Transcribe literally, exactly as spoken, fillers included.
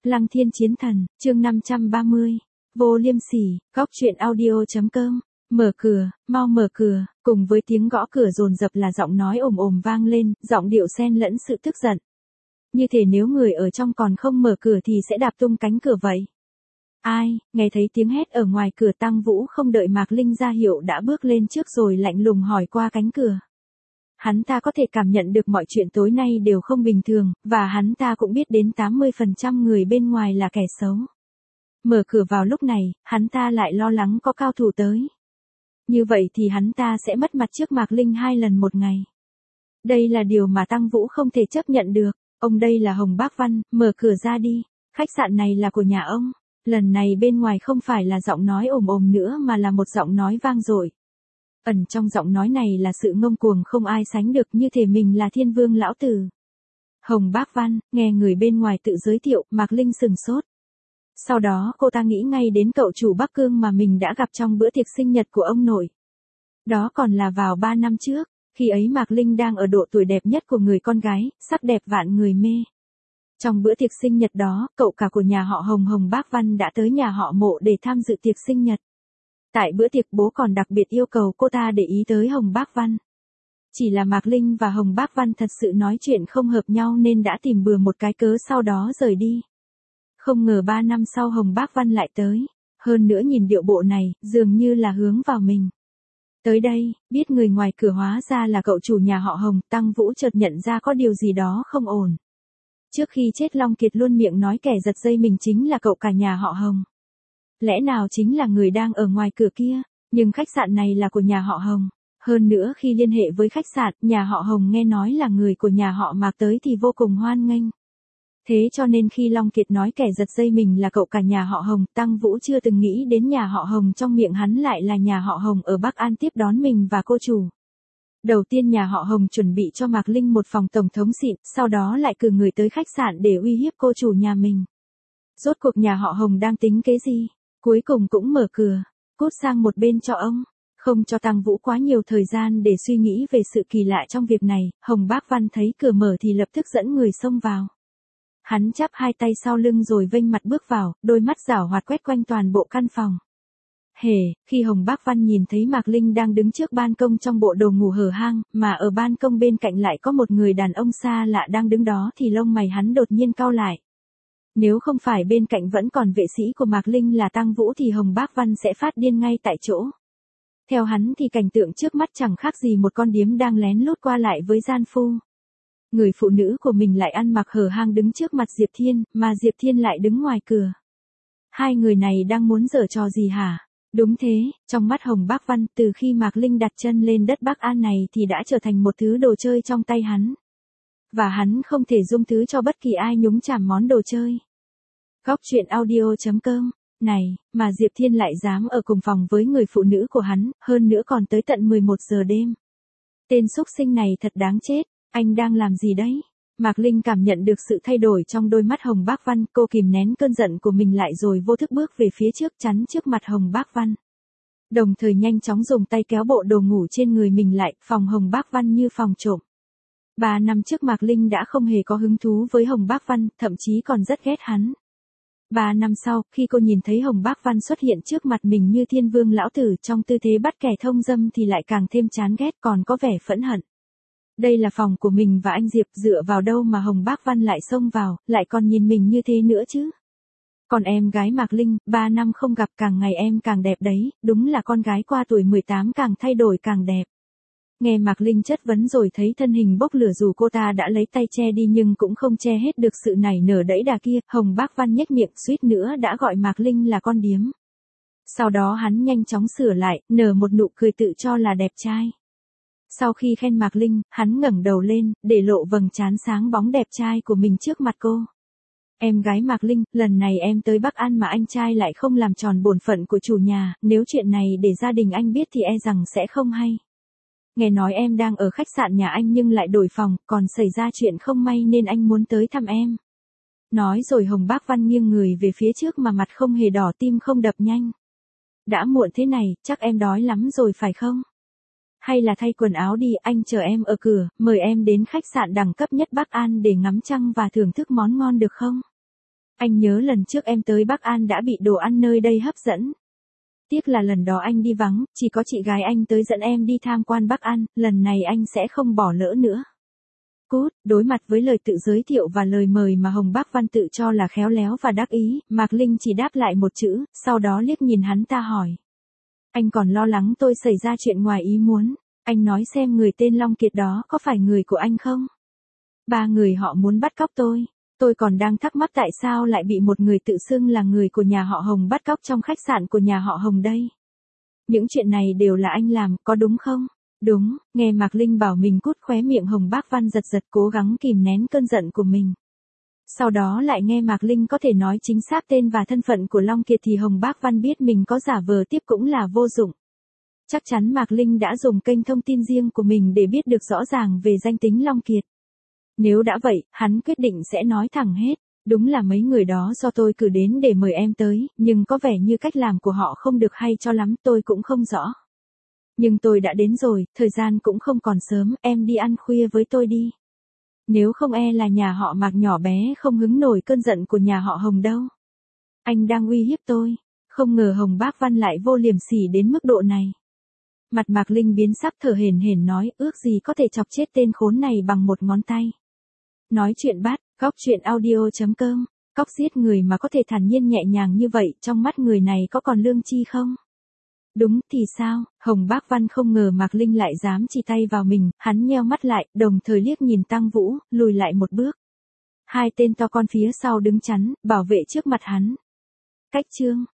Lăng Thiên Chiến Thần, chương năm trăm ba mươi. Vô Liêm Sỉ, góc truyện audio.com. Mở cửa, mau mở cửa, cùng với tiếng gõ cửa dồn dập là giọng nói ồm ồm vang lên, giọng điệu xen lẫn sự tức giận. Như thể nếu người ở trong còn không mở cửa thì sẽ đạp tung cánh cửa vậy. Ai, nghe thấy tiếng hét ở ngoài cửa, Tăng Vũ không đợi Mạc Linh ra hiệu đã bước lên trước rồi lạnh lùng hỏi qua cánh cửa. Hắn ta có thể cảm nhận được mọi chuyện tối nay đều không bình thường, và hắn ta cũng biết đến tám mươi phần trăm người bên ngoài là kẻ xấu. Mở cửa vào lúc này, hắn ta lại lo lắng có cao thủ tới. Như vậy thì hắn ta sẽ mất mặt trước Mạc Linh hai lần một ngày. Đây là điều mà Tăng Vũ không thể chấp nhận được. Ông đây là Hồng Bác Văn, mở cửa ra đi. Khách sạn này là của nhà ông. Lần này bên ngoài không phải là giọng nói ồm ồm nữa mà là một giọng nói vang dội. Ẩn trong giọng nói này là sự ngông cuồng không ai sánh được, như thể mình là thiên vương lão tử. Hồng Bác Văn, nghe người bên ngoài tự giới thiệu, Mạc Linh sừng sốt. Sau đó cô ta nghĩ ngay đến cậu chủ Bắc Cương mà mình đã gặp trong bữa tiệc sinh nhật của ông nội. Đó còn là vào ba năm trước, khi ấy Mạc Linh đang ở độ tuổi đẹp nhất của người con gái, sắc đẹp vạn người mê. Trong bữa tiệc sinh nhật đó, cậu cả của nhà họ Hồng Hồng Bác Văn đã tới nhà họ Mộ để tham dự tiệc sinh nhật. Tại bữa tiệc bố còn đặc biệt yêu cầu cô ta để ý tới Hồng Bác Văn. Chỉ là Mạc Linh và Hồng Bác Văn thật sự nói chuyện không hợp nhau nên đã tìm bừa một cái cớ sau đó rời đi. Không ngờ ba năm sau Hồng Bác Văn lại tới. Hơn nữa nhìn điệu bộ này, dường như là hướng vào mình. Tới đây, biết người ngoài cửa hóa ra là cậu chủ nhà họ Hồng, Tăng Vũ chợt nhận ra có điều gì đó không ổn. Trước khi chết Long Kiệt luôn miệng nói kẻ giật dây mình chính là cậu cả nhà họ Hồng. Lẽ nào chính là người đang ở ngoài cửa kia, nhưng khách sạn này là của nhà họ Hồng. Hơn nữa khi liên hệ với khách sạn, nhà họ Hồng nghe nói là người của nhà họ Mạc tới thì vô cùng hoan nghênh. Thế cho nên khi Long Kiệt nói kẻ giật dây mình là cậu cả nhà họ Hồng, Tăng Vũ chưa từng nghĩ đến nhà họ Hồng trong miệng hắn lại là nhà họ Hồng ở Bắc An tiếp đón mình và cô chủ. Đầu tiên nhà họ Hồng chuẩn bị cho Mạc Linh một phòng tổng thống xịn, sau đó lại cử người tới khách sạn để uy hiếp cô chủ nhà mình. Rốt cuộc nhà họ Hồng đang tính kế gì? Cuối cùng cũng mở cửa, cút sang một bên cho ông. Không cho Tăng Vũ quá nhiều thời gian để suy nghĩ về sự kỳ lạ trong việc này, Hồng Bác Văn thấy cửa mở thì lập tức dẫn người xông vào. Hắn chắp hai tay sau lưng rồi vênh mặt bước vào, đôi mắt giảo hoạt quét quanh toàn bộ căn phòng. Hề, khi Hồng Bác Văn nhìn thấy Mạc Linh đang đứng trước ban công trong bộ đồ ngủ hở hang, mà ở ban công bên cạnh lại có một người đàn ông xa lạ đang đứng đó thì lông mày hắn đột nhiên cau lại. Nếu không phải bên cạnh vẫn còn vệ sĩ của Mạc Linh là Tăng Vũ thì Hồng Bác Văn sẽ phát điên ngay tại chỗ. Theo hắn thì cảnh tượng trước mắt chẳng khác gì một con điếm đang lén lút qua lại với gian phu. Người phụ nữ của mình lại ăn mặc hở hang đứng trước mặt Diệp Thiên, mà Diệp Thiên lại đứng ngoài cửa. Hai người này đang muốn giở trò gì hả? Đúng thế, trong mắt Hồng Bác Văn, từ khi Mạc Linh đặt chân lên đất Bắc An này thì đã trở thành một thứ đồ chơi trong tay hắn. Và hắn không thể dung thứ cho bất kỳ ai nhúng chàm món đồ chơi. Góc truyện audio.com. Này, mà Diệp Thiên lại dám ở cùng phòng với người phụ nữ của hắn, hơn nữa còn tới tận mười một giờ đêm. Tên súc sinh này thật đáng chết, anh đang làm gì đấy? Mạc Linh cảm nhận được sự thay đổi trong đôi mắt Hồng Bác Văn, cô kìm nén cơn giận của mình lại rồi vô thức bước về phía trước chắn trước mặt Hồng Bác Văn. Đồng thời nhanh chóng dùng tay kéo bộ đồ ngủ trên người mình lại, phòng Hồng Bác Văn như phòng trộm. Ba năm trước Mạc Linh đã không hề có hứng thú với Hồng Bác Văn, thậm chí còn rất ghét hắn. Ba năm sau, khi cô nhìn thấy Hồng Bác Văn xuất hiện trước mặt mình như thiên vương lão tử trong tư thế bắt kẻ thông dâm thì lại càng thêm chán ghét, còn có vẻ phẫn hận. Đây là phòng của mình và anh Diệp, dựa vào đâu mà Hồng Bác Văn lại xông vào, lại còn nhìn mình như thế nữa chứ. Còn em gái Mạc Linh, ba năm không gặp càng ngày em càng đẹp đấy, đúng là con gái qua tuổi mười tám càng thay đổi càng đẹp. Nghe Mạc Linh chất vấn rồi thấy thân hình bốc lửa dù cô ta đã lấy tay che đi nhưng cũng không che hết được sự nảy nở đẫy đà kia, Hồng Bác Văn nhếch miệng suýt nữa đã gọi Mạc Linh là con điếm. Sau đó hắn nhanh chóng sửa lại, nở một nụ cười tự cho là đẹp trai. Sau khi khen Mạc Linh, hắn ngẩng đầu lên, để lộ vầng trán sáng bóng đẹp trai của mình trước mặt cô. Em gái Mạc Linh, lần này em tới Bắc An mà anh trai lại không làm tròn bổn phận của chủ nhà, nếu chuyện này để gia đình anh biết thì e rằng sẽ không hay. Nghe nói em đang ở khách sạn nhà anh nhưng lại đổi phòng, còn xảy ra chuyện không may nên anh muốn tới thăm em. Nói rồi Hồng Bác Văn nghiêng người về phía trước mà mặt không hề đỏ, tim không đập nhanh. Đã muộn thế này, chắc em đói lắm rồi phải không? Hay là thay quần áo đi, anh chờ em ở cửa, mời em đến khách sạn đẳng cấp nhất Bắc An để ngắm trăng và thưởng thức món ngon được không? Anh nhớ lần trước em tới Bắc An đã bị đồ ăn nơi đây hấp dẫn. Tiếc là lần đó anh đi vắng, chỉ có chị gái anh tới dẫn em đi tham quan Bắc An, lần này anh sẽ không bỏ lỡ nữa. Cút, đối mặt với lời tự giới thiệu và lời mời mà Hồng Bác Văn tự cho là khéo léo và đắc ý, Mạc Linh chỉ đáp lại một chữ, sau đó liếc nhìn hắn ta hỏi. Anh còn lo lắng tôi xảy ra chuyện ngoài ý muốn, anh nói xem người tên Long Kiệt đó có phải người của anh không? Ba người họ muốn bắt cóc tôi, tôi còn đang thắc mắc tại sao lại bị một người tự xưng là người của nhà họ Hồng bắt cóc trong khách sạn của nhà họ Hồng đây. Những chuyện này đều là anh làm, có đúng không? Đúng, nghe Mạc Linh bảo mình cút, khóe miệng Hồng Bác Văn giật giật cố gắng kìm nén cơn giận của mình. Sau đó lại nghe Mạc Linh có thể nói chính xác tên và thân phận của Long Kiệt thì Hồng Bác Văn biết mình có giả vờ tiếp cũng là vô dụng. Chắc chắn Mạc Linh đã dùng kênh thông tin riêng của mình để biết được rõ ràng về danh tính Long Kiệt. Nếu đã vậy, hắn quyết định sẽ nói thẳng hết. Đúng là mấy người đó do tôi cử đến để mời em tới, nhưng có vẻ như cách làm của họ không được hay cho lắm, tôi cũng không rõ. Nhưng tôi đã đến rồi, thời gian cũng không còn sớm, em đi ăn khuya với tôi đi. Nếu không e là nhà họ Mạc nhỏ bé không hứng nổi cơn giận của nhà họ Hồng đâu. Anh đang uy hiếp tôi. Không ngờ Hồng Bác Văn lại vô liêm sỉ đến mức độ này. Mặt Mạc Linh biến sắc, thở hổn hển nói, ước gì có thể chọc chết tên khốn này bằng một ngón tay. Nói chuyện bát, góc chuyện audio chấm com. Cóc giết người mà có thể thản nhiên nhẹ nhàng như vậy, trong mắt người này có còn lương tri không? Đúng thì sao? Hồng Bác Văn không ngờ Mạc Linh lại dám chỉ tay vào mình, hắn nheo mắt lại, đồng thời liếc nhìn Tăng Vũ, lùi lại một bước. Hai tên to con phía sau đứng chắn, bảo vệ trước mặt hắn. Cách chương